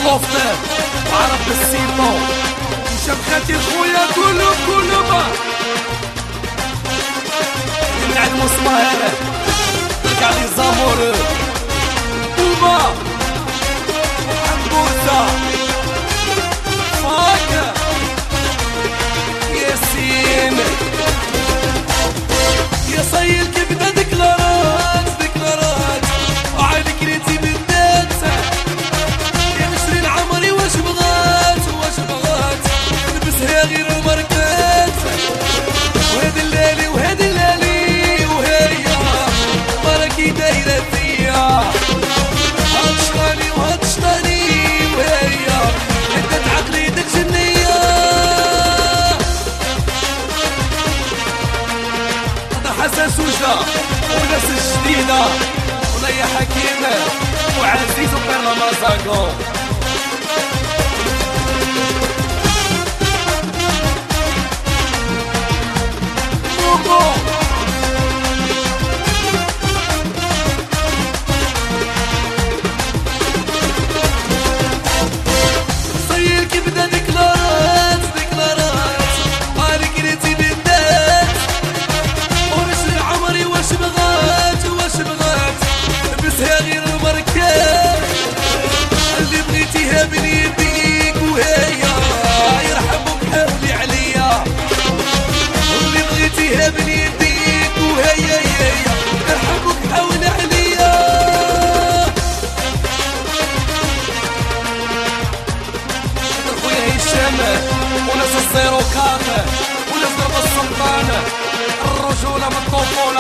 لوفتر عرف بالسيطو وشاب خاتي خويا كلهم من عند مسمار كاع لي زامور بوبا حموزة فاك ياسين يا صايل كيف بدا ديكلارات وعليك ريتي بالذات يا مشرين عمري واش بغات نلبسها غير الماركات وهاد الليالي وهي راكي دايره فيا هاد شطاني وهي هدات عقلي داك جنيه حسن سوجة وناس جديدة وليا حكيم وعزيز وكارلا مازاكو صير كي بدا ديكلارات عليك ريتي بالذات ونشري عمري واش بغات لبسها غير الماركات اللي بغيتيها من يديك وهي يرحمك حاولي عليا اللي بغيتيها من يديك وهي يرحمك حاولي عليا خويا هشام وناس الزيرو كات وناس ضرب السلطان الرجولة من الطفولة